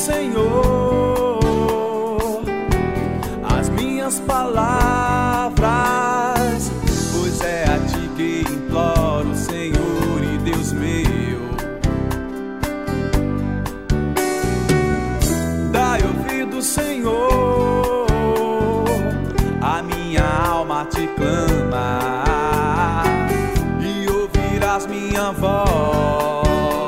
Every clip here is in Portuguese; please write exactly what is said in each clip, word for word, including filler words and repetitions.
Senhor as minhas palavras, pois é a ti que imploro, Senhor e Deus meu. Dai ouvido, Senhor, a minha alma te clama, e ouvirás minha voz.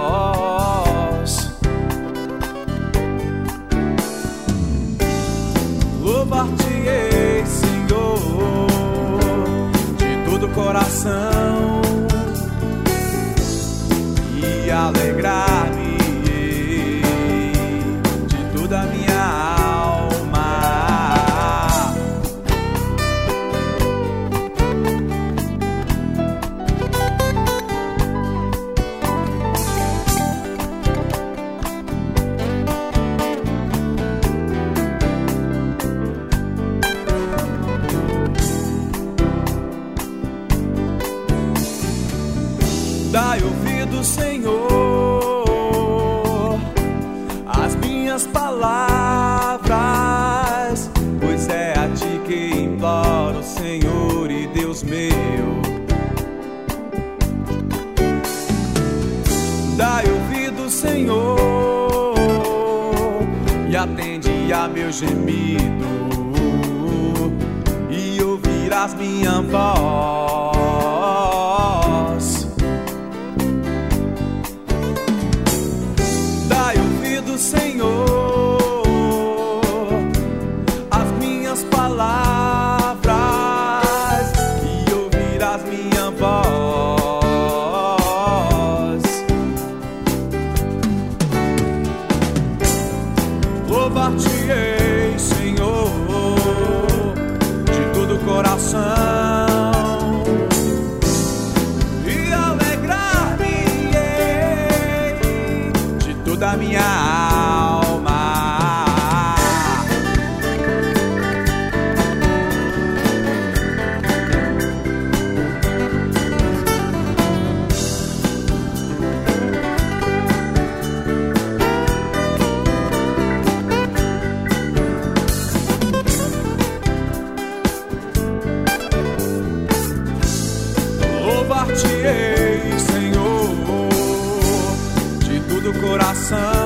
Louvar-te-ei, Senhor, de todo o coração, e alegrar-me-ei de toda a minha alma. Dai ouvido, Senhor, às minhas palavras, pois é a ti que imploro, Senhor e Deus meu. Dai ouvido, Senhor, e atende a meu gemido, e ouvirás minha voz. Senhor, as minhas palavras, e ouvirás minha voz. Louvar-te-ei, Senhor, de todo o coração, e alegrar-me-ei de toda a minha alma. Louvar-te-ei, Senhor, de todo o coração,